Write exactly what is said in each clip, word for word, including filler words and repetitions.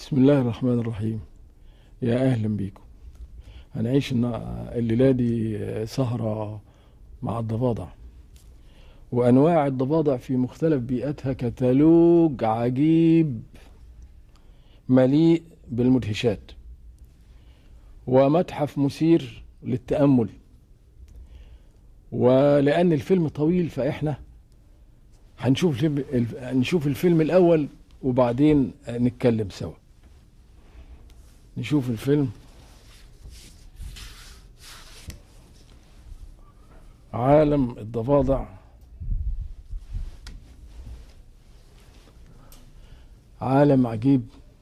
بسم الله الرحمن الرحيم. يا أهلا بيكم. هنعيش النا- الليلة دي سهرة مع الضفادع وأنواع الضفادع في مختلف بيئاتها، كتالوج عجيب مليء بالمدهشات ومتحف مثير للتأمل. ولأن الفيلم طويل فإحنا هنشوف الفيلم الف- نشوف الفيلم الأول وبعدين نتكلم سوا. نشوف الفيلم. عالم الضفادع عالم عجيب.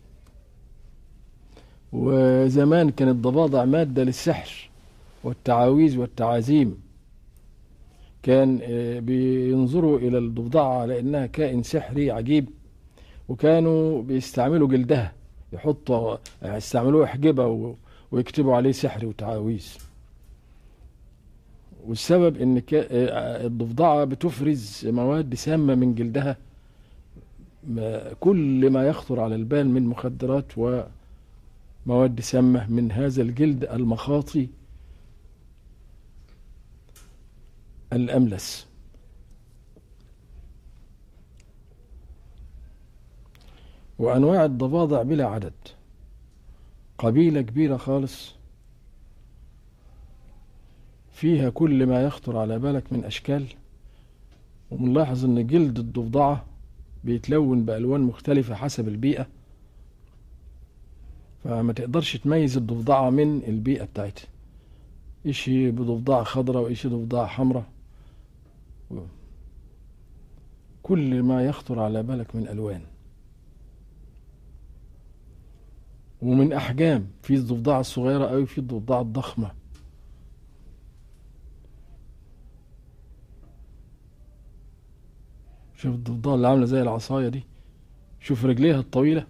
وزمان كانت الضفادع مادة للسحر والتعاويذ والتعازيم. كان آه، بينظروا إلى الضفدعة على إنها كائن سحري عجيب، وكانوا بيستعملوا جلدها، يحطوا يستعملوه حجبة و- ويكتبوا عليه سحر وتعاويذ. والسبب إن كا- آه، الضفدعة بتفرز مواد سامة من جلدها، ما- كل ما يخطر على البال من مخدرات ومواد سامة من هذا الجلد المخاطي الأملس. وأنواع الضفادع بلا عدد، قبيلة كبيرة خالص فيها كل ما يخطر على بالك من أشكال. ومنلاحظ أن جلد الضفدعة بيتلون بألوان مختلفة حسب البيئة، فما تقدرش تميز الضفدعة من البيئة بتاعتها. إشي بضفدعة خضراء وإشي ضفدعة حمراء، كل ما يخطر على بالك من ألوان ومن أحجام. في الضفدعة الصغيرة أوي، في الضفدعة الضخمة. شوف الضفدعة اللي عاملة زي العصاية دي، شوف رجليها الطويلة.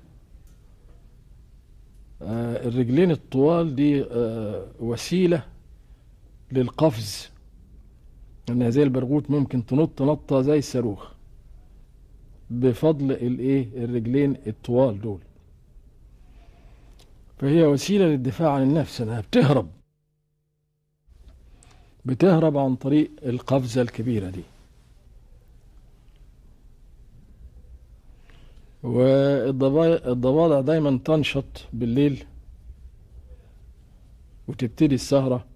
آه، الرجلين الطوال دي آه، وسيلة للقفز، انها زي البرغوث ممكن تنط نطة زي الصاروخ بفضل الايه الرجلين الطوال دول. فهي وسيلة للدفاع عن النفس، انها بتهرب بتهرب عن طريق القفزة الكبيرة دي. والضفادع دايما تنشط بالليل وتبتدي السهرة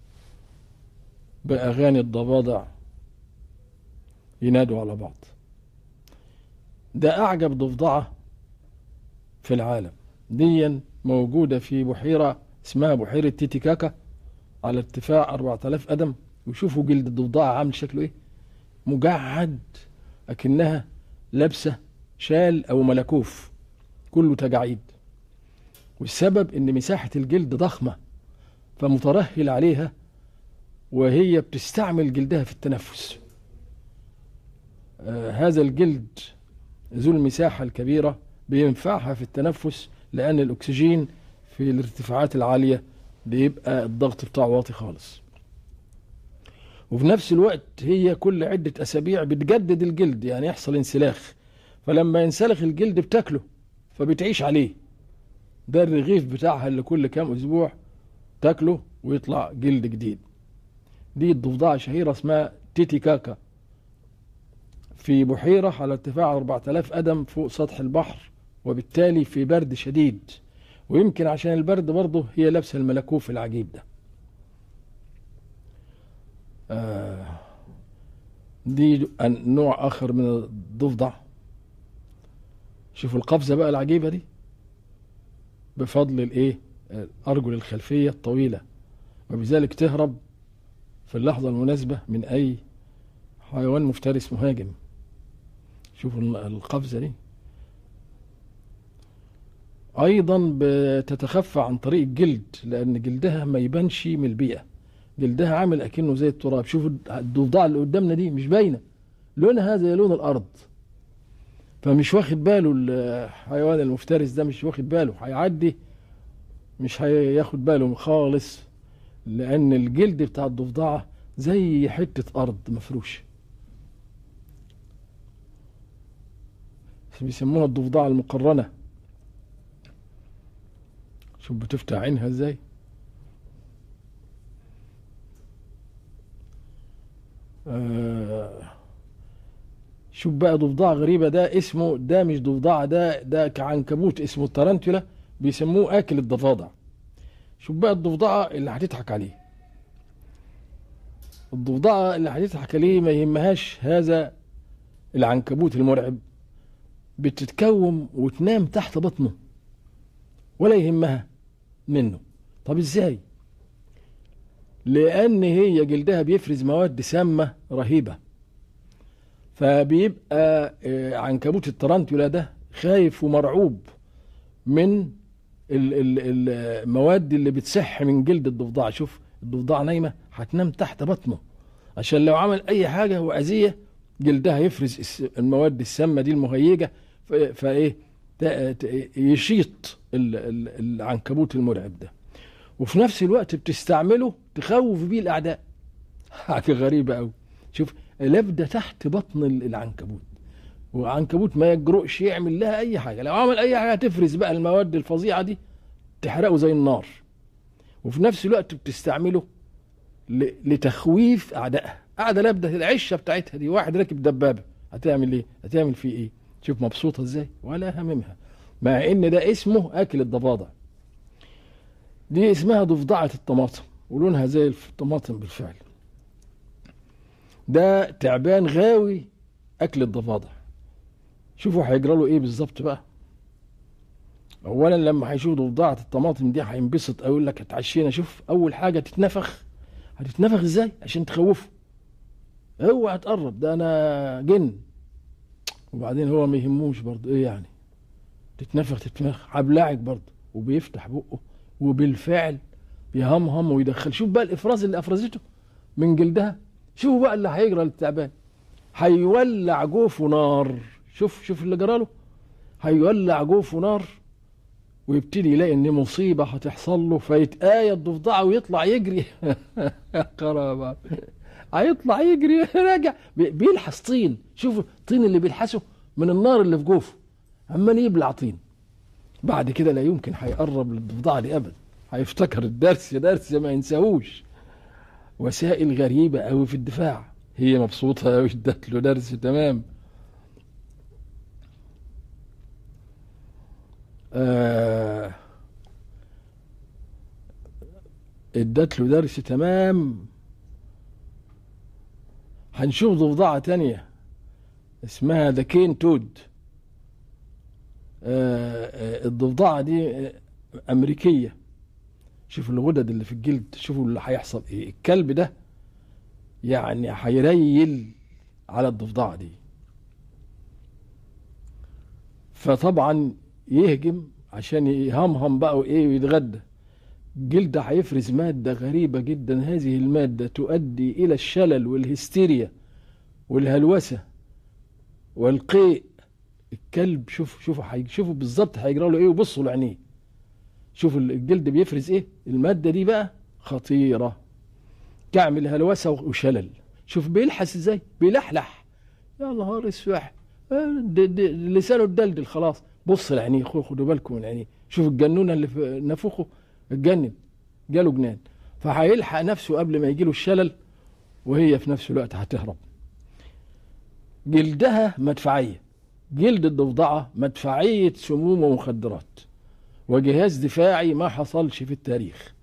بأغاني الضفادع ينادوا على بعض. ده أعجب ضفدعة في العالم، ديا موجودة في بحيرة اسمها بحيرة تيتيكاكا على ارتفاع أربعة آلاف قدم. وشوفوا جلد الضفدعة عامل شكله ايه، مجعد أكنها لابسة شال أو ملكوف، كله تجاعيد. والسبب إن مساحة الجلد ضخمة فمترهل عليها، وهي بتستعمل جلدها في التنفس. آه هذا الجلد ذو المساحة الكبيرة بينفعها في التنفس، لأن الأكسجين في الارتفاعات العالية بيبقى الضغط بتاعه واطي خالص. وفي نفس الوقت هي كل عدة أسابيع بتجدد الجلد، يعني يحصل انسلاخ، فلما ينسلخ الجلد بتاكله فبتعيش عليه. ده الرغيف بتاعها اللي كل كام أسبوع تاكله ويطلع جلد جديد. دي الضفدعة شهيرة اسمها تيتيكاكا في بحيرة على ارتفاع أربعة آلاف قدم فوق سطح البحر، وبالتالي في برد شديد. ويمكن عشان البرد برضه هي لابسة الملكوف العجيب ده. آه دي نوع آخر من الضفدع. شوفوا القفزة بقى العجيبة دي، بفضل الايه الأرجل الخلفية الطويلة، وبذلك تهرب في اللحظة المناسبة من أي حيوان مفترس مهاجم. شوفوا القفزة دي. أيضا بتتخفى عن طريق الجلد، لأن جلدها ما يبانش من البيئة، جلدها عامل أكنه زي التراب. شوفوا الضفدعة اللي قدامنا دي مش باينة، لونها زي لون الأرض، فمش واخد باله الحيوان المفترس ده، مش واخد باله هيعدي، مش هياخد باله خالص، لأن الجلد بتاع الضفدعة زي حتة أرض مفروش. بيسموها الضفدعة المقرنة. شوف بتفتح عينها ازاي. آه شوف بقى ضفدع غريبة، ده اسمه، ده مش ضفدع، ده ده كعنكبوت اسمه الترنتولا، بيسموه اكل الضفادع. شوف بقى الضفدعة اللي هتضحك عليه، الضفدعة اللي هتضحك عليه ما يهمهاش هذا العنكبوت المرعب، بتتكوم وتنام تحت بطنه ولا يهمها منه. طب ازاي؟ لان هي جلدها بيفرز مواد سامة رهيبة، فبيبقى عنكبوت الترنتولا ده خايف ومرعوب من المواد اللي بتسح من جلد الضفدع. شوف الضفدع نايمة هتنام تحت بطنه، عشان لو عمل اي حاجة وأذية جلدها يفرز المواد السامة دي المهيجة، فايه يشيط العنكبوت المرعب ده، وفي نفس الوقت بتستعمله تخوف بيه الاعداء. حاجة غريبة قوي. شوف لابدة تحت بطن العنكبوت، وعنكبوت ما يجرؤش يعمل لها اي حاجة، لو عمل اي حاجة تفرز بقى المواد الفظيعة دي تحرقه زي النار، وفي نفس الوقت بتستعمله لتخويف اعدائها. قاعدة لابدة العشة بتاعتها دي، واحد راكب دبابة هتعمل ايه؟ هتعمل فيه ايه؟ شوف مبسوطة ازاي ولا هممها، مع ان ده اسمه اكل الضفادع. دي اسمها ضفدعة الطماطم، ولونها زي الطماطم بالفعل. ده تعبان غاوي اكل الضفادع. شوفوا هيجرى له ايه بالظبط بقى. اولا لما هيشوف ضفدعة الطماطم دي هينبسط، اقول لك اتعشينا. شوف اول حاجة تتنفخ، هتتنفخ ازاي عشان تخوفه؟ اوعى تقرب، ده انا جن. وبعدين هو ما يهموش برضه، ايه يعني تتنفخ تتنفخ، هبلعك برضه، وبيفتح بقه وبالفعل بيهمهم ويدخل. شوف بقى الافراز اللي افرزته من جلدها. شوفوا بقى اللي هيجرى للتعبان، هيولع جوفه نار. شوف شوف اللي جراله، هيولع جوفه نار، ويبتدي يلاقي ان مصيبه هتحصل له، فيتآية الضفدعه ويطلع يجري. يا خرابة، هيطلع يجري راجع بيلحس طين. شوفوا الطين اللي بيلحسه من النار اللي في جوفه، عمال يبلع طين. بعد كده لا يمكن هيقرب للضفدعه دي ابدا، هيفتكر الدرس درس ما ينساهوش. وسائل غريبه قوي في الدفاع، هي مبسوطه قوي، ادت له درس تمام. آه ادت له درس تمام. هنشوف ضفدعه تانية اسمها ذا كين تود. آه الضفدعه دي امريكيه. شوفوا الغدد اللي في الجلد، شوفوا اللي هيحصل ايه. الكلب ده يعني هيريل على الضفدعه دي، فطبعا يهجم عشان يهمهم بقى وايه ويتغدى. الجلد هيفرز ماده غريبه جدا، هذه الماده تؤدي الى الشلل والهستيريا والهلوسه والقيء. الكلب شوف شوفوا شوفوا بالظبط هيجرى له ايه، وبصوا لعينيه. شوفوا الجلد بيفرز ايه، الماده دي بقى خطيره، تعمل هلوسه وشلل. شوف بيلحس ازاي، بيلحلح. يا نهار اسوح، لسانه الدلدل خلاص. بص لعينيه، خدوا بالكم من عينيه. شوف الجنونه اللي في نافوخه اتجنن، جاله جنان، فهيلحق نفسه قبل ما يجيله الشلل، وهي في نفس الوقت هتهرب. جلدها مدفعيه، جلد الضفدعه مدفعيه سموم ومخدرات، وجهاز دفاعي ما حصلش في التاريخ.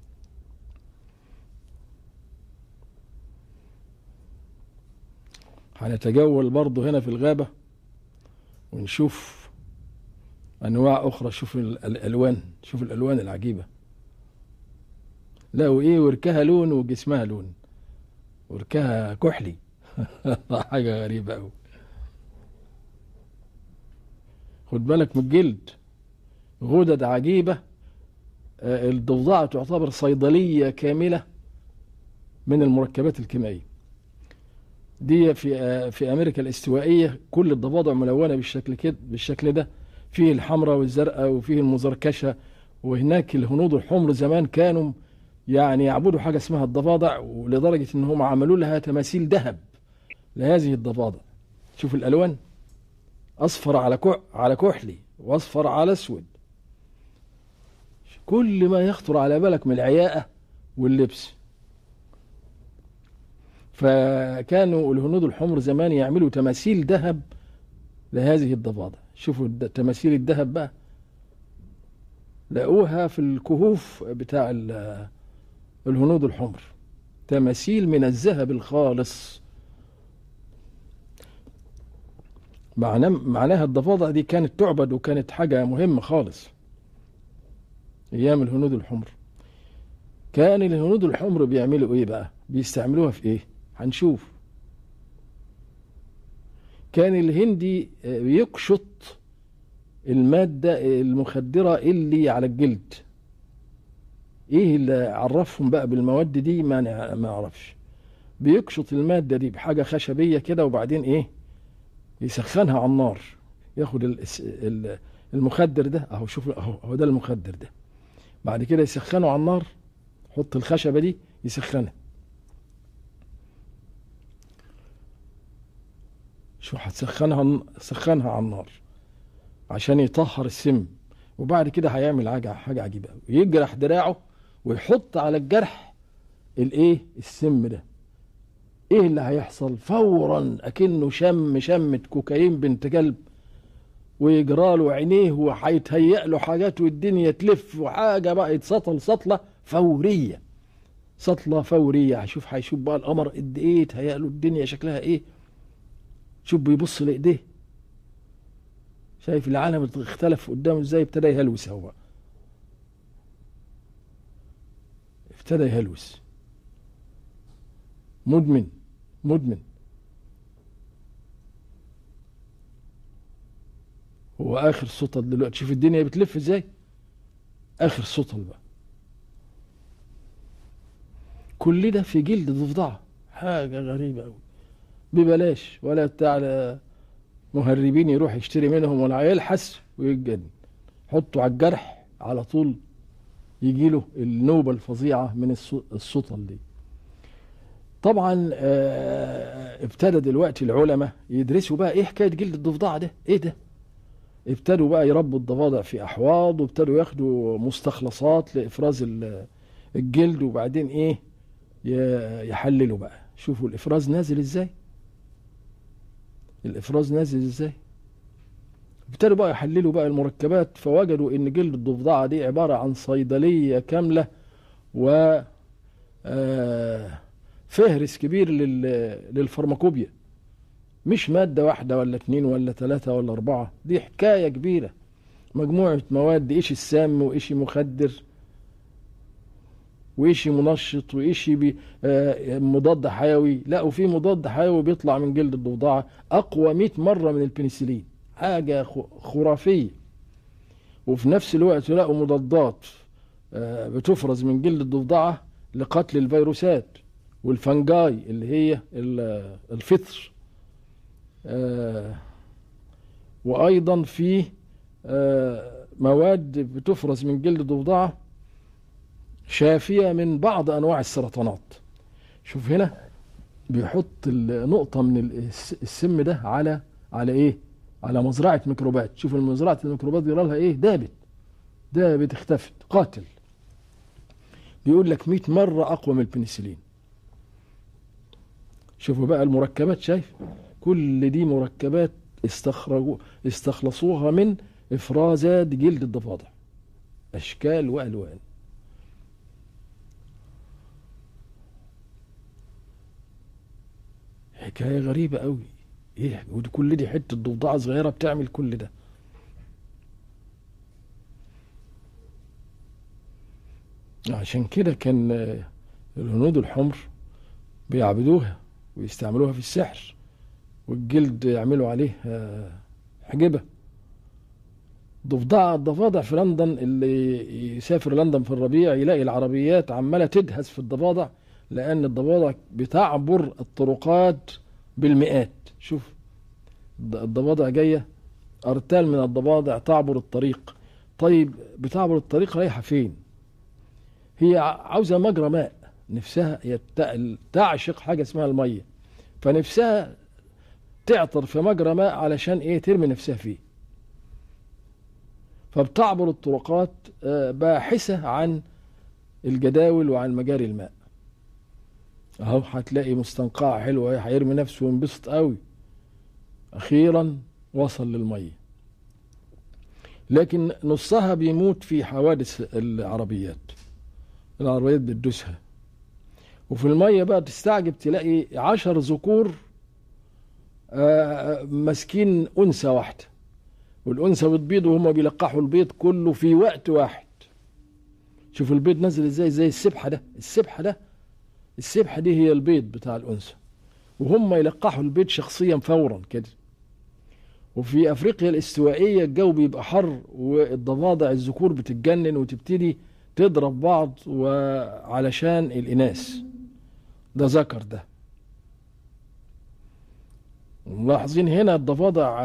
هنتجول برضه هنا في الغابة ونشوف أنواع أخرى. شوف الألوان، شوف الألوان العجيبة. لا وإيه، وركها لون وجسمها لون، وركها كحلي. حاجة غريبة أوي. خد بالك من الجلد، غدد عجيبة. الضفدعة تعتبر صيدلية كاملة من المركبات الكيميائية دي. في في امريكا الاستوائيه كل الضفادع ملونه بالشكل كده، بالشكل ده، فيه الحمراء والزرقاء وفيه المزركشه. وهناك الهنود الحمر زمان كانوا يعني يعبدوا حاجه اسمها الضفادع، ولدرجه انهم عملوا لها تماثيل ذهب لهذه الضفادع. شوف الالوان، اصفر على كح على كحلي، واصفر على اسود. كل ما يخطر على بالك من العياقة واللبس. فكانوا الهنود الحمر زمان يعملوا تماثيل ذهب لهذه الضفادع. شوفوا تماثيل الذهب بقى، لقوها في الكهوف بتاع الهنود الحمر، تماثيل من الذهب الخالص. معناها الضفادع دي كانت تعبد وكانت حاجة مهمة خالص أيام الهنود الحمر. كان الهنود الحمر بيعملوا إيه بقى؟ بيستعملوها في إيه؟ هنشوف. كان الهندي يقشط المادة المخدرة اللي على الجلد. إيه اللي عرفهم بقى بالمواد دي؟ ما ما أعرفش. بيقشط المادة دي بحاجة خشبية كده، وبعدين إيه؟ يسخنها على النار. ياخد المخدر ده اهو، شوف اهو هو ده المخدر ده. بعد كده يسخنه على النار، حط الخشبة دي يسخنها. شو هتسخنها؟ سخنها على النار عشان يطهر السم. وبعد كده هيعمل حاجة حاجة عجيبة قوي، يجرح دراعه ويحط على الجرح الايه؟ السم ده. ايه اللي هيحصل؟ فورا اكنه شم شمة كوكايين بنت كلب، ويجراله عينيه وهيتهيأ له حاجات والدنيا تلف وحاجة بقى، يتسطل سطلة فورية، سطلة فورية. هشوف هيشوف بقى القمر قد ايه، يتهيأ له الدنيا شكلها ايه. شوف بيبص لايديه، شايف العالم اختلف قدامه ازاي. ابتدى يهلوس، هو ابتدى يهلوس. مدمن مدمن. هو اخر سطل دلوقتي، شوف الدنيا بتلف ازاي، اخر سطل بقى. كل ده في جلد ضفدعه، حاجه غريبه قوي، ببلاش، ولا بتاع مهربين يروح يشتري منهم ولا يلحس ويتجنن. حطه على الجرح على طول يجيله النوبه الفظيعه من السطل دي. طبعا ابتدى دلوقتي العلماء يدرسوا بقى ايه حكايه جلد الضفدعه ده، ايه ده. ابتدوا بقى يربوا الضفادع في احواض، وابتدوا ياخدوا مستخلصات لافراز الجلد، وبعدين ايه يحللوا بقى. شوفوا الافراز نازل ازاي، الافراز نازل ازاي. ابتدوا بقى يحللوا بقى المركبات، فوجدوا ان جلد الضفدعه دي عباره عن صيدليه كامله، و فهرس كبير للفارماكوبيا، مش مادة واحدة ولا اتنين ولا تلاتة ولا اربعة، دي حكاية كبيرة، مجموعة مواد، ايش السام وايش مخدر وايش منشط وايش مضاد حيوي. لا، وفي مضاد حيوي بيطلع من جلد الضفدعة اقوى مئة مرة من البنسلين، حاجة خرافية. وفي نفس الوقت لقوا مضادات بتفرز من جلد الضفدعة لقتل الفيروسات والفنجاي اللي هي الفطر. آه وايضا في آه مواد بتفرز من جلد الضفدعه شافيه من بعض انواع السرطانات. شوف هنا بيحط نقطه من السم ده على على ايه؟ على مزرعه ميكروبات. شوف مزرعه الميكروبات دي لها ايه؟ دابت دابت اختفت، قاتل. بيقول لك مئة مره اقوى من البنسلين. شوفوا بقى المركبات، شايف كل دي مركبات استخرجوا استخلصوها من افرازات جلد الضفادع، اشكال والوان. حكايه غريبه قوي. ايه كل دي حته ضفدعه صغيره بتعمل كل ده. عشان كده كان الهنود الحمر بيعبدوها ويستعملوها في السحر، والجلد يعملوا عليه حجبة. ضفدع الضفادع في لندن، اللي يسافر لندن في الربيع يلاقي العربيات عمالة تدهس في الضفادع، لأن الضفادع بتعبر الطرقات بالمئات. شوف الضفادع جاية، أرتال من الضفادع تعبر الطريق. طيب بتعبر الطريق رايحة فين؟ هي عاوزة مجرى ماء، نفسها هي تعشق حاجة اسمها المية، فنفسها تعطر في مجرى ماء علشان ايه؟ ترمي نفسها فيه. فبتعبر الطرقات باحثة عن الجداول وعن مجاري الماء. اهو هتلاقي مستنقعة حلوة، هيرمي نفسه وينبسط قوي، اخيرا وصل للمية. لكن نصها بيموت في حوادث العربيات، العربيات بتدوسها. وفي المية بقى تستعجب تلاقي عشر ذكور ماسكين أنثى واحدة، والأنثى بتبيض وهم بيلقحوا البيض كله في وقت واحد. شوف البيض نزل ازاي، زي السبحة ده، السبحة ده السبحة دي هي البيض بتاع الأنثى، وهم يلقحوا البيض شخصيا فورا كده. وفي أفريقيا الاستوائية الجو بيبقى حر، والضفادع الذكور بتتجنن وتبتدي تضرب بعض وعلشان الإناث. ده ذكر ده. ملاحظين هنا الضفادع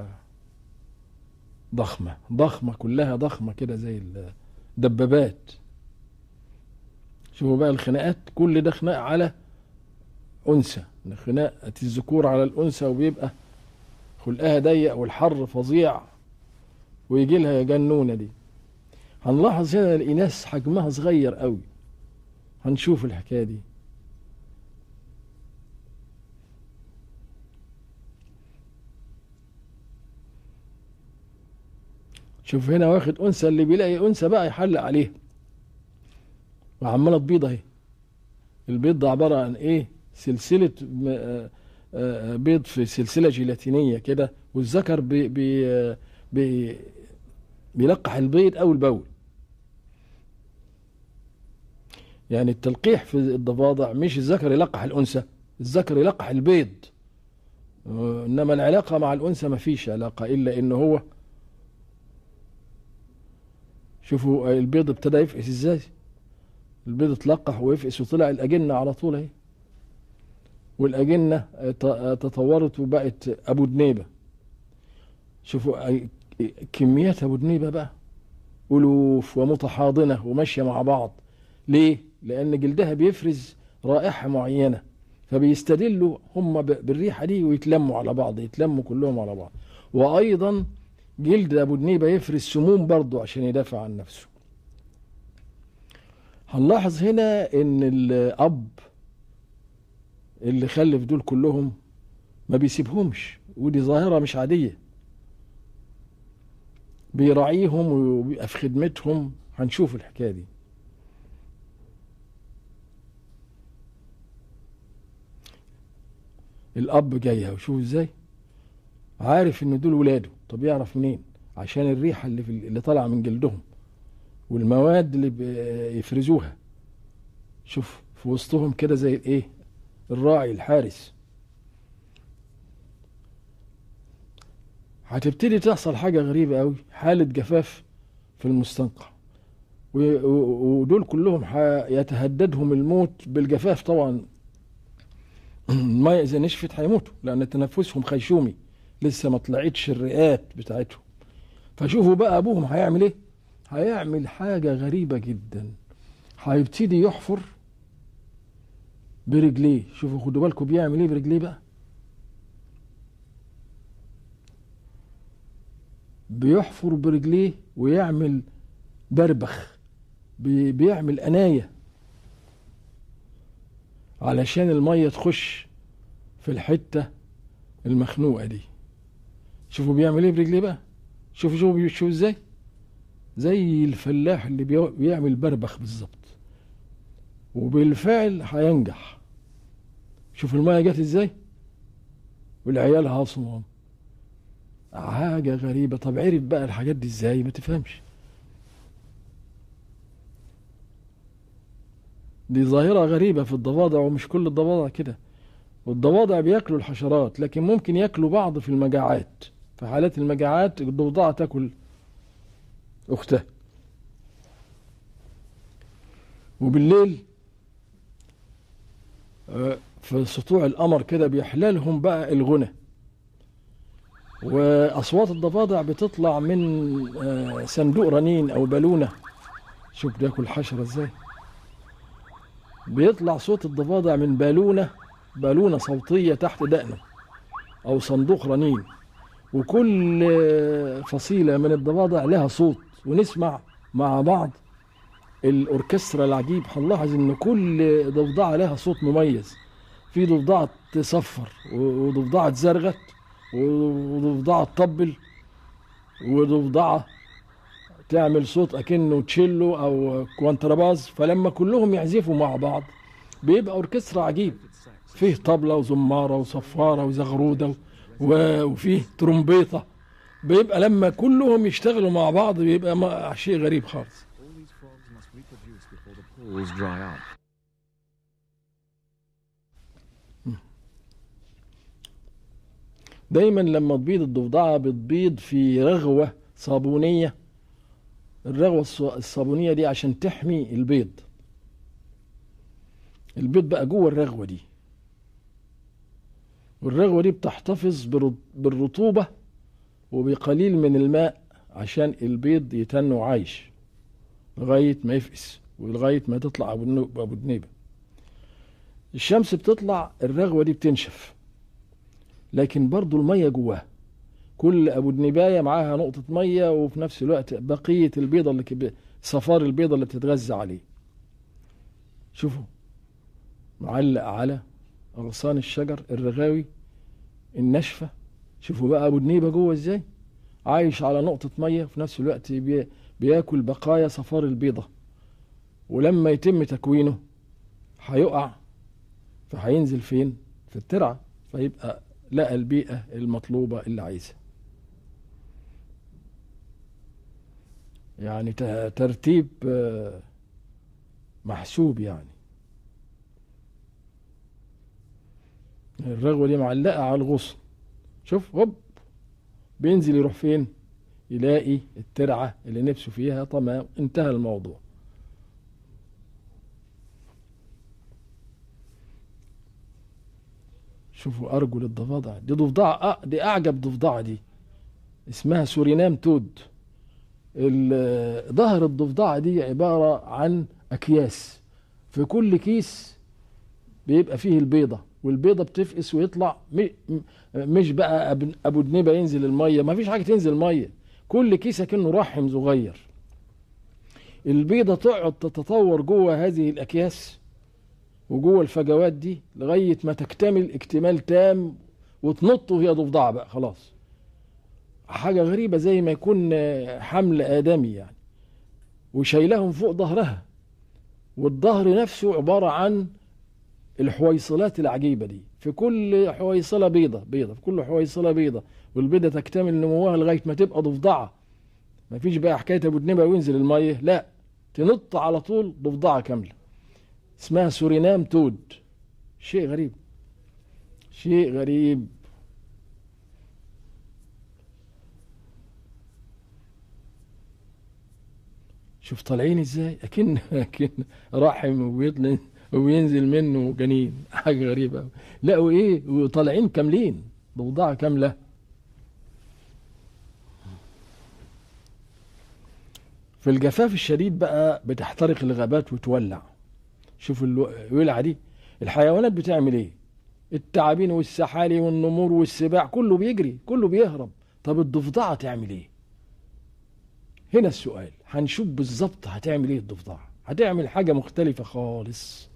ضخمة ضخمة كلها ضخمة كده زي الدبابات. شوفوا بقى الخناقات، كل ده خناق على أنثى، خناقة الذكور على الأنثى، وبيبقى خلقها ضيق والحر فظيع ويجي لها يا جنونة دي. هنلاحظ هنا الإناث حجمها صغير قوي، هنشوف الحكاية دي. شوف هنا واخد أنثى، اللي بيلاقي أنثى بقى يحلق عليها وعمالة تبيض اهي. البيض ده عبارة عن ايه؟ سلسلة بيض في سلسلة جيلاتينية كده، والذكر بي بي بي بيلقح البيض أول بأول. يعني التلقيح في الضفادع مش الذكر يلقح الأنثى، الذكر يلقح البيض، إنما العلاقة مع الأنثى ما فيش علاقة، إلا إن هو شوفوا البيض ابتدى يفقس ازاي. البيض اتلقح ويفقس وطلع الأجنة على طول اهي، والأجنة تطورت وبقت أبو دنيبة. شوفوا كميات أبو دنيبة بقى ألوف ومتحاضنة وماشية مع بعض. ليه؟ لأن جلدها بيفرز رائحة معينة، فبيستدلوا هم بالريحة دي ويتلموا على بعض، يتلموا كلهم على بعض. وأيضا جلد أبو دنيبة يفرز سموم برضو عشان يدافع عن نفسه. هنلاحظ هنا ان الاب اللي خلف دول كلهم ما بيسيبهمش، ودي ظاهرة مش عادية، بيراعيهم وبيبقى في خدمتهم. هنشوف الحكاية دي. الاب جاي وشوف ازاي عارف ان دول ولاده. طب يعرف منين؟ عشان الريحة اللي, في اللي طالعة من جلدهم والمواد اللي بيفرزوها. شوف في وسطهم كده زي الايه، الراعي الحارس. هتبتدي تحصل حاجة غريبة قوي، حالة جفاف في المستنقع، ودول كلهم يتهددهم الموت بالجفاف. طبعا المية اذا نشفت هيموتوا، لان تنفسهم خيشومي، لسه ما طلعتش الرئات بتاعتهم. فشوفوا بقى ابوهم هيعمل ايه. هيعمل حاجة غريبة جدا، هيبتدي يحفر برجليه. شوفوا خدوا بالكم بيعمل ايه برجليه بقى. بيحفر برجليه ويعمل بربخ، بي بيعمل أناية علشان المية تخش في الحتة المخنوقة دي. شوفوا بيعمل ايه برجليه بقى. شوفوا شوفوا بيشوفوا ازاي، زي الفلاح اللي بيعمل بربخ بالظبط، وبالفعل هينجح. شوف المية جت ازاي والعيال هاصمهم. حاجة غريبة. طب عرف بقى الحاجات دي ازاي؟ ما تفهمش. دي ظاهرة غريبة في الضفادع، ومش كل الضفادع كده. والضفادع بياكلوا الحشرات، لكن ممكن ياكلوا بعض في المجاعات. في حالات المجاعات الضفدعة تاكل اختها. وبالليل في سطوع القمر كده بيحلالهم بقى الغنى، واصوات الضفادع بتطلع من صندوق رنين او بالونه. شوف بياكل حشره ازاي. بيطلع صوت الضفادع من بالونه بالونه صوتيه تحت دقنه او صندوق رنين، وكل فصيلة من الضفادع لها صوت، ونسمع مع بعض الأوركسترا العجيب. هنلاحظ إن كل ضفدعة لها صوت مميز، في ضفدعة تصفر، وضفدعة تزرغت، وضفدعة تطبل، وضفدعة تعمل صوت أكنه تشيلو أو كوانترباز. فلما كلهم يعزفوا مع بعض بيبقى أوركسترا عجيب، فيه طبلة وزمارة وصفارة وزغرودة وفيه ترومبيطة. بيبقى لما كلهم يشتغلوا مع بعض بيبقى شيء غريب خالص. دايما لما تبيض الضفدعة بتبيض في رغوة صابونية. الرغوة الصابونية دي عشان تحمي البيض. البيض بقى جوه الرغوة دي، والرغوة دي بتحتفظ بالرطوبة وبقليل من الماء عشان البيض يتنو عايش لغاية ما يفقس ولغاية ما تطلع أبو دنيبة. الشمس بتطلع الرغوة دي بتنشف، لكن برضو المية جواها. كل أبو دنيباية معاها نقطة مية، وفي نفس الوقت بقية البيضة اللي كب... صفار البيضة اللي بتتغذى عليه. شوفوا معلق على أغصان الشجر الرغاوي الناشفة. شوفوا بقى أبو دنيبة جوه إزاي عايش على نقطة مية، في نفس الوقت بي... بياكل بقايا صفار البيضة. ولما يتم تكوينه هيقع، فهينزل فين؟ في الترعة، فيبقى لقى البيئة المطلوبة اللي عايزها. يعني ترتيب محسوب. يعني الرغوة دي معلقة على الغصن. شوف هوب بينزل يروح فين؟ يلاقي الترعة اللي نفسه فيها. تمام، انتهى الموضوع. شوفوا أرجل الضفادع دي. ضفدعة دي أعجب ضفدعة دي، اسمها سورينام تود. ظهر الضفدعة دي عبارة عن أكياس، في كل كيس بيبقى فيه البيضة، والبيضة بتفقس ويطلع. مش بقى أبو دنيبة ينزل المية، ما فيش حاجة تنزل المية. كل كيس كأنه رحم صغير. البيضة تقعد تتطور جوه هذه الأكياس وجوه الفجوات دي لغاية ما تكتمل اكتمال تام، وتنط وهي ضفدعة بقى خلاص. حاجة غريبة، زي ما يكون حمل آدمي يعني، وشايلهم فوق ظهرها. والظهر نفسه عبارة عن الحويصلات العجيبة دي. في كل حويصلة بيضة بيضة في كل حويصلة بيضة، والبيضة تكتمل نموها لغاية ما تبقى ضفدعة. ما فيش بقى حكاية أبو دنيبة وينزل المية، لا، تنط على طول ضفدعة كاملة. اسمها سورينام تود. شيء غريب، شيء غريب. شوف طالعين ازاي، اكن اكن رحم وبيطلع وينزل منه جنين. حاجه غريبه. لا وايه، وطالعين كاملين، ضفدعه كامله. في الجفاف الشديد بقى بتحترق الغابات وتولع. شوفوا الولعه دي. الحيوانات بتعمل ايه؟ التعابين والسحالي والنمور والسباع كله بيجري، كله بيهرب. طب الضفدعه تعمل ايه؟ هنا السؤال. هنشوف بالظبط هتعمل ايه الضفدعه. هتعمل حاجه مختلفه خالص.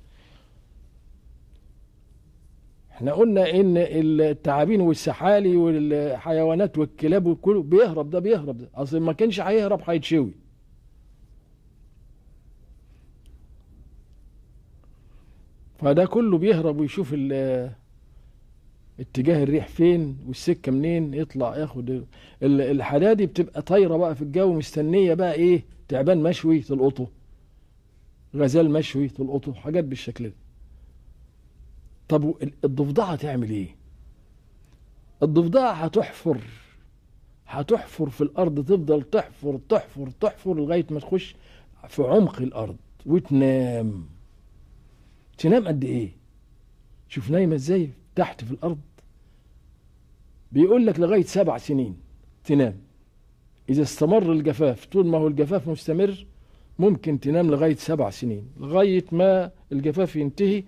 احنا قلنا ان التعابين والسحالي والحيوانات والكلاب وكله بيهرب، ده بيهرب ده اصل ما كانش هيهرب هيتشوي. فده كله بيهرب ويشوف اتجاه الريح فين والسكه منين، يطلع ياخد. الحدادي بتبقى طايره بقى في الجو مستنيه بقى ايه؟ تعبان مشوي تلقطه، غزال مشوي تلقطه، حاجات بالشكل ده. طب الضفدعه تعمل ايه؟ الضفدعه هتحفر هتحفر في الارض، تفضل تحفر تحفر تحفر لغايه ما تخش في عمق الارض وتنام. تنام قد ايه؟ شوف نايمه ازاي تحت في الارض. بيقول لك لغايه سبع سنين تنام. اذا استمر الجفاف، طول ما هو الجفاف مستمر، ممكن تنام لغايه سبع سنين، لغايه ما الجفاف ينتهي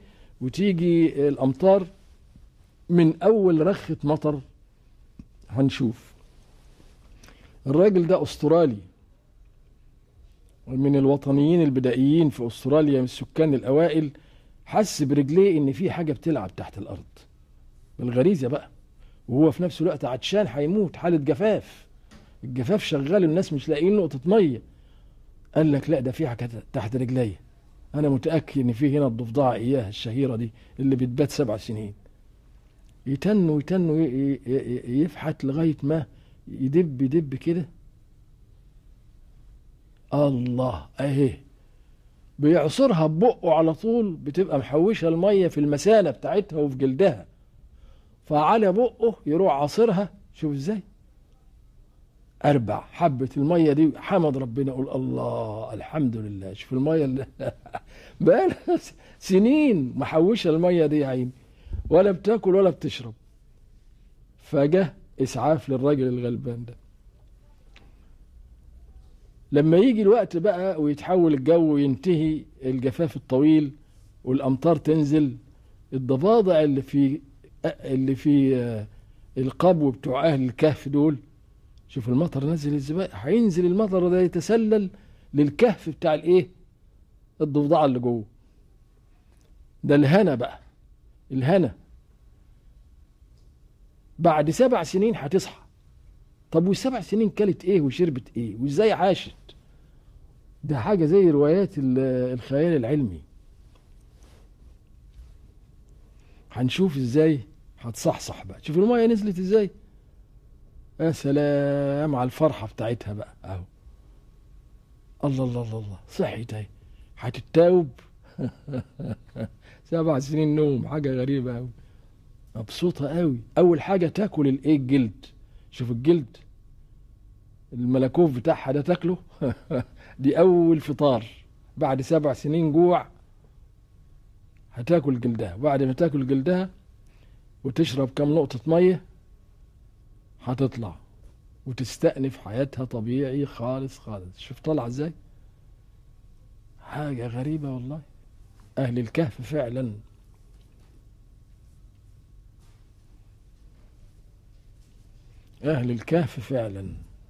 وتيجي الامطار. من اول رخة مطر هنشوف الراجل ده أسترالي، من الوطنيين البدائيين في أستراليا، من السكان الأوائل. حس برجليه إن في حاجة بتلعب تحت الأرض بالغريزة بقى، وهو في نفس الوقت عطشان هيموت، حالة جفاف، الجفاف شغال، الناس مش لاقيين نقطة مية. قال لك لا، ده في حاجة تحت رجلي، أنا متأكد إن في هنا الضفدعة إياها الشهيرة دي اللي بتبات سبع سنين. يتن ويتن ويفحت لغاية ما يدب يدب كده. الله، اهي بيعصرها ببقه على طول، بتبقى محوشة المية في المثانة بتاعتها وفي جلدها، فعلى بقه يروح عصرها. شوف ازاي، اربع حبة المية دي، حمد ربنا، يقول الله الحمد لله. شوف المية اللي بقى سنين محوشة المية دي يا عيني، ولا بتاكل ولا بتشرب. فجه اسعاف للراجل الغلبان ده. لما يجي الوقت بقى ويتحول الجو وينتهي الجفاف الطويل والامطار تنزل، الضفادع اللي في اللي في القبو بتوع اهل الكهف دول، شوف المطر نزل ازاي، هينزل المطر ده يتسلل للكهف بتاع الايه، الضفدعه اللي جوه. ده الهنا بقى، الهنا بعد سبع سنين هتصحى. طب والسبع سنين كلت ايه وشربت ايه وازاي عاشت؟ ده حاجة زي روايات الخيال العلمي. هنشوف ازاي هتصحصح بقى. شوف المية نزلت ازاي، يا سلام على الفرحة بتاعتها بقى اهو. الله الله الله الله، صحيت اهي، هتتاوب. سبع سنين نوم، حاجة غريبة اوي، مبسوطة قوي. اول حاجة تاكل الايه، الجلد. شوف الجلد، الملكوف بتاعها ده تاكله. دي اول فطار بعد سبع سنين جوع، هتاكل جلدها. بعد ما تاكل جلدها وتشرب كم نقطة مية، هتطلع وتستأنف حياتها طبيعي خالص خالص. شوف طلع ازاي، حاجة غريبة والله. اهل الكهف فعلا. اهل الكهف فعلا.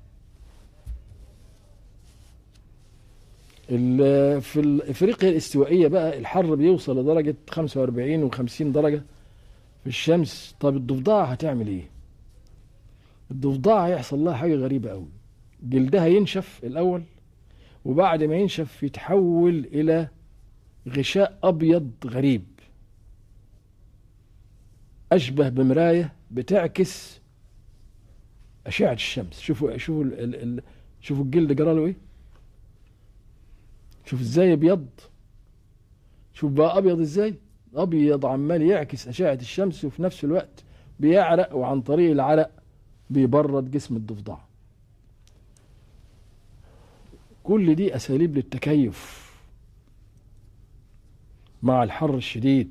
في افريقيا الاستوائية بقى الحر بيوصل لدرجة خمسة واربعين وخمسين درجة في الشمس. طب الضفدعة هتعمل ايه؟ الضفدعة هيحصل لها حاجة غريبة قوي. جلدها ينشف الاول، وبعد ما ينشف يتحول الى غشاء ابيض غريب، اشبه بمراية بتعكس اشعة الشمس. شوفوا شوفوا ال ال شوفوا الجلد جراله ايه، شوف ازاي ابيض، شوف بقى ابيض ازاي، ابيض عمال يعكس اشعة الشمس، وفي نفس الوقت بيعرق، وعن طريق العرق بيبرد جسم الضفدع. كل دي اساليب للتكيف مع الحر الشديد،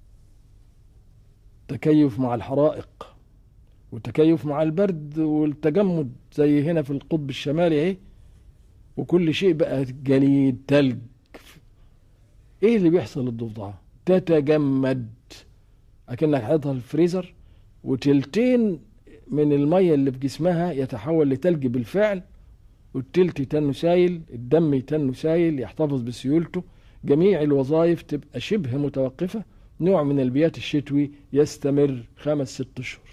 تكيف مع الحرائق، وتكيف مع البرد والتجمد زي هنا في القطب الشمالي اهي. وكل شيء بقى جليد، تلج. ايه اللي بيحصل للضفدعة؟ تتجمد، اكنك حاططها في الفريزر، وتلتين من المية اللي في جسمها يتحول لتلج بالفعل، والتلت يتنه سايل، الدم يتنه سايل يحتفظ بسيولته، جميع الوظائف تبقى شبه متوقفة. نوع من البيات الشتوي يستمر خمس ست اشهر.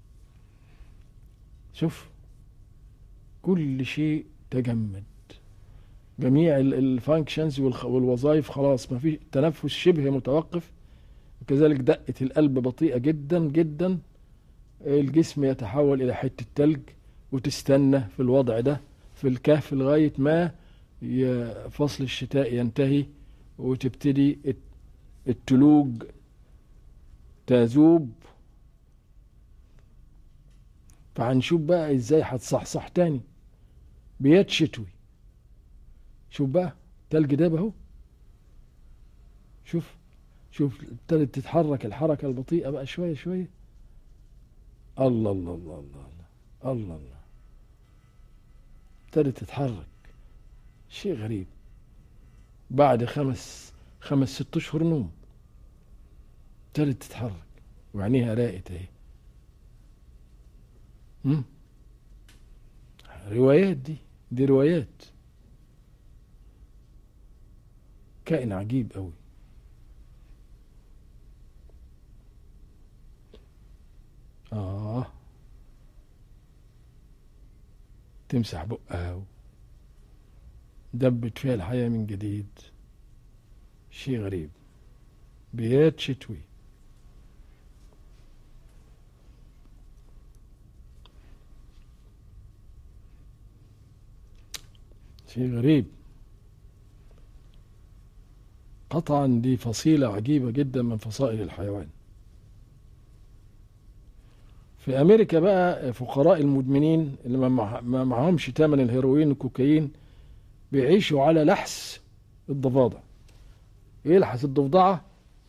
شوف، كل شيء تجمد، جميع الفانكشنز والوظائف خلاص، ما فيش تنفس، شبه متوقف. وكذلك دقة القلب بطيئة جدا جدا. الجسم يتحول إلى حتة تلج، وتستنى في الوضع ده في الكهف لغاية ما فصل الشتاء ينتهي، وتبتدي التلوج تذوب. فهنشوف بقى ازاي هتصحصح تاني بيات شتوي. شوف بقى تلج ده اهو، شوف شوف ابتدت تتحرك الحركة البطيئة بقى شوية شوية. الله الله الله الله الله الله الله، ابتدت تتحرك. شيء غريب، بعد خمس خمس ست اشهر نوم ابتدت تتحرك، وعينيها راقت اهي. روايات دي دي روايات. كائن عجيب قوي. آه تمسح بقها ودبت فيها الحياة من جديد. شيء غريب. بيات شتوي. شيء غريب قطعا. دي فصيلة عجيبة جدا من فصائل الحيوان. في أمريكا بقى فقراء المدمنين اللي ما معهمش تمن الهيروين والكوكايين بيعيشوا على لحس الضفادع. يلحس الضفدعة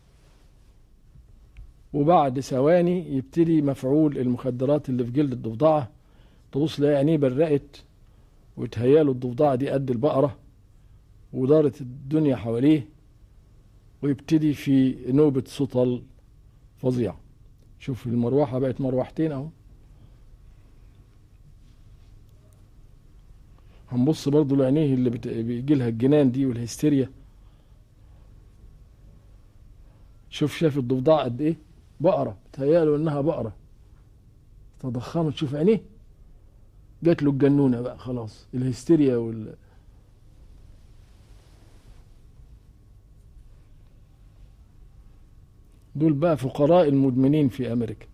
وبعد ثواني يبتدي مفعول المخدرات اللي في جلد الضفدعة، تبص لها عينيه برقت وتهياله الضفدعة دي قد البقرة ودارت الدنيا حواليه، ويبتدي في نوبة سطل فظيعة. شوف المروحة بقت مروحتين اهو. هنبص برضو لعينيه اللي بيجي لها الجنان دي والهستيريا. شوف شاف الضفدعة قد ايه بقرة، تهياله انها بقرة تضخمت. شوف عينيه جات له الجنونة بقى خلاص، الهستيريا وال دول بقى فقراء المدمنين في أمريكا.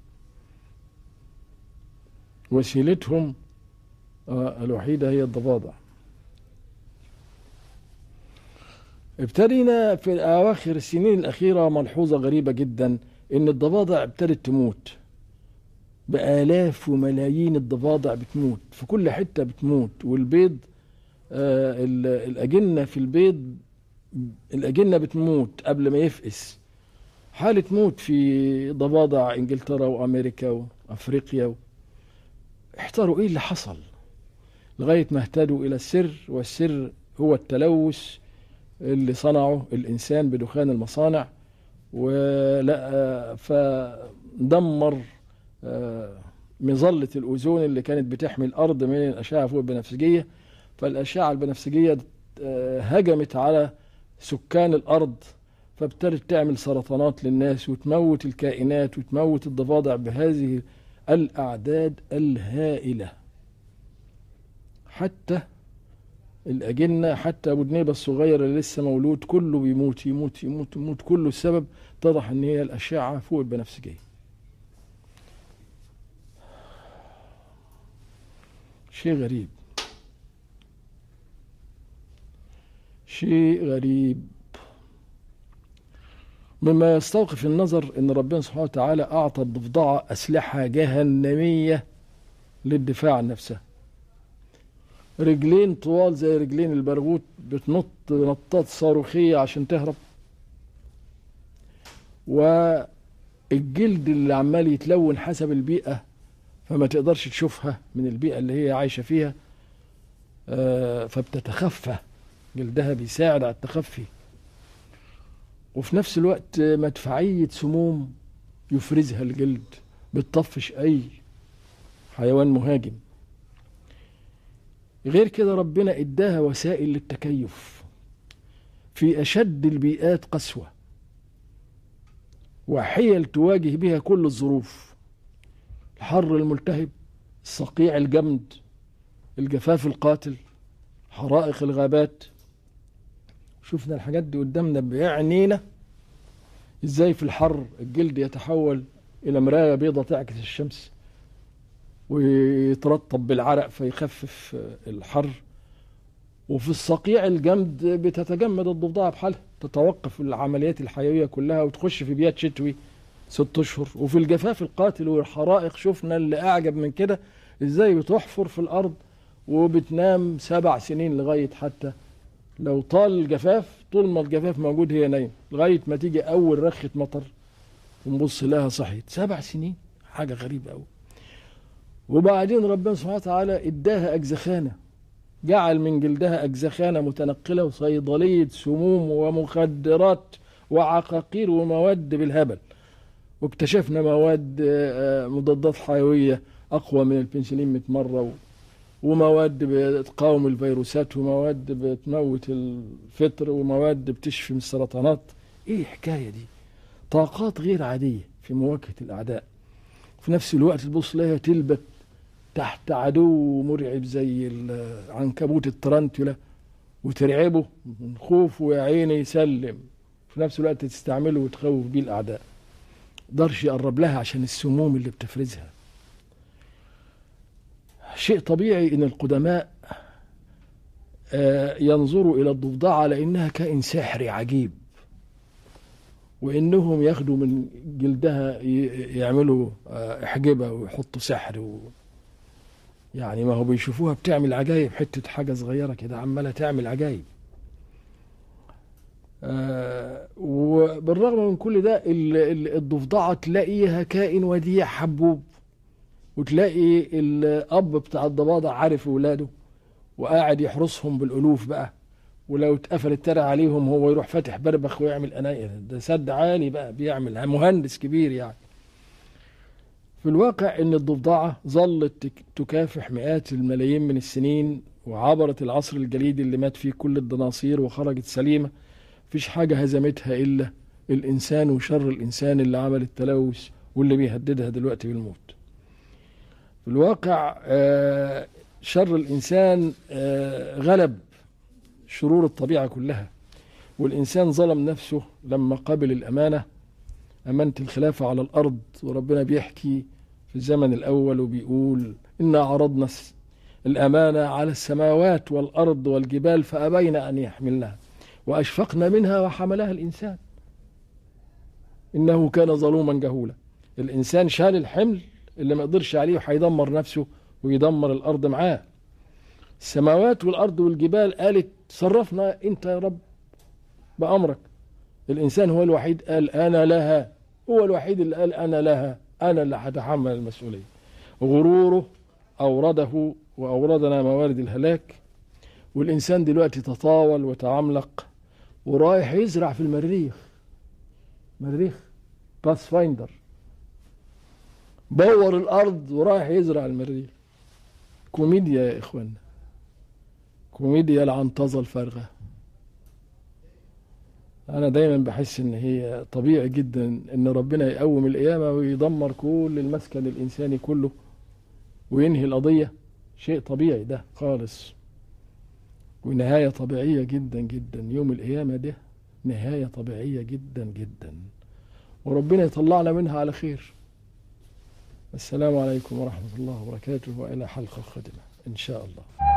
وسيلتهم آه الوحيدة هي الضفادع. ابتدينا في أواخر السنين الأخيرة ملحوظة غريبة جدا، إن الضفادع ابتدت تموت بآلاف وملايين. الضفادع بتموت في كل حتة بتموت. والبيض آه الأجنة في البيض، الأجنة بتموت قبل ما يفقس. حالة موت في ضفادع انجلترا وامريكا وافريقيا و... احتاروا ايه اللي حصل، لغاية ما اهتدوا الى السر، والسر هو التلوث اللي صنعه الانسان بدخان المصانع. ولا فدمر مظلة الاوزون اللي كانت بتحمي الارض من الاشعة فوق البنفسجية. فالاشعة البنفسجية هجمت على سكان الارض، فابتدت تعمل سرطانات للناس وتموت الكائنات وتموت الضفادع بهذه الأعداد الهائلة. حتى الأجنة، حتى أبو دنيبة الصغير اللي لسه مولود كله بيموت يموت يموت يموت كله. السبب اتضح ان هي الأشعة فوق البنفسجية. شيء غريب، شيء غريب. مما يستوقف النظر ان ربنا سبحانه وتعالى اعطى الضفدعة اسلحة جهنمية للدفاع عن نفسها. رجلين طوال زي رجلين البرغوث بتنط نطات صاروخية عشان تهرب، والجلد اللي عمال يتلون حسب البيئة فما تقدرش تشوفها من البيئة اللي هي عايشة فيها، فبتتخفى. جلدها بيساعد على التخفي. وفي نفس الوقت مدفعية سموم يفرزها الجلد بتطفش أي حيوان مهاجم. غير كده ربنا اداها وسائل للتكيف في أشد البيئات قسوة، وحيل تواجه بها كل الظروف: الحر الملتهب، الصقيع الجمد، الجفاف القاتل، حرائق الغابات. شفنا الحاجات دي قدامنا بعينينا، ازاي في الحر الجلد يتحول الى مراية بيضة تعكس الشمس ويترطب بالعرق فيخفف الحر. وفي الصقيع الجمد بتتجمد الضفدعة بحالها، تتوقف العمليات الحيوية كلها وتخش في بيات شتوي ست اشهر. وفي الجفاف القاتل والحرائق شفنا اللي اعجب من كده، ازاي بتحفر في الارض وبتنام سبع سنين لغاية حتى لو طال الجفاف، طول ما الجفاف موجود هي نايم لغاية ما تيجي أول رخة مطر ونبص لها صحيت. سبع سنين، حاجة غريبة أوي. وبعدين ربنا سبحانه وتعالى اداها أجزخانة، جعل من جلدها أجزخانة متنقلة وصيدلية سموم ومخدرات وعقاقير ومواد بالهبل. واكتشفنا مواد مضادات حيوية أقوى من البنسلين مئة مرة. ومواد بتقاوم الفيروسات، ومواد بتموت الفطر، ومواد بتشفي من السرطانات. ايه الحكاية دي؟ طاقات غير عادية في مواجهة الأعداء. في نفس الوقت تبص لها تلبت تحت عدو مرعب زي عنكبوت الترنتولا وترعبه من خوفه يا عيني يسلم، في نفس الوقت تستعمله وتخوف بيه الأعداء. مقدرش يقرب لها عشان السموم اللي بتفرزها. شيء طبيعي ان القدماء ينظروا الى الضفدعة لانها كائن سحري عجيب، وانهم ياخدوا من جلدها يعملوا احجبة ويحطوا سحر و... يعني ما هو بيشوفوها بتعمل عجايب، حتة حاجة صغيرة كده عمالة تعمل عجايب. آه وبالرغم من كل ده الضفدعة تلاقيها كائن وديع حبوب، وتلاقي الأب بتاع الضفادع عارف أولاده وقاعد يحرسهم بالألوف بقى، ولو اتقفل الترع عليهم هو يروح فاتح بربخ ويعمل أناير. ده سد عالي بقى، بيعمل مهندس كبير يعني. في الواقع ان الضفدعة ظلت تكافح مئات الملايين من السنين، وعبرت العصر الجليدي اللي مات فيه كل الدناصير وخرجت سليمة. مفيش حاجة هزمتها إلا الإنسان وشر الإنسان اللي عمل التلوث واللي بيهددها دلوقتي بالموت. في الواقع شر الإنسان غلب شرور الطبيعة كلها، والإنسان ظلم نفسه لما قبل الأمانة، أمانة الخلافة على الأرض. وربنا بيحكي في الزمن الأول وبيقول إنا عرضنا الأمانة على السماوات والأرض والجبال فأبين أن يحملنها وأشفقنا منها وحملها الإنسان إنه كان ظلوما جهولا. الإنسان شال الحمل اللي ما يقدرش عليه وهيدمر نفسه ويدمر الأرض معاه. السماوات والأرض والجبال قالت صرفنا أنت يا رب بأمرك. الإنسان هو الوحيد قال أنا لها، هو الوحيد اللي قال أنا لها، أنا اللي هتحمل المسؤولية. غروره أورده وأوردنا موارد الهلاك. والإنسان دلوقتي تطاول وتعملق ورايح يزرع في المريخ، مريخ باث فايندر، بور الأرض ورايح يزرع المريخ. كوميديا يا إخوانا، كوميديا العنطزة الفارغة. أنا دايما بحس إن هي طبيعي جدا إن ربنا يقوم القيامة ويدمر كل المسكن الإنساني كله وينهي القضية. شيء طبيعي ده خالص، ونهاية طبيعية جدا جدا. يوم القيامة ده نهاية طبيعية جدا جدا، وربنا يطلعنا منها على خير. السلام عليكم ورحمة الله وبركاته، وإلى حلقة قادمة إن شاء الله.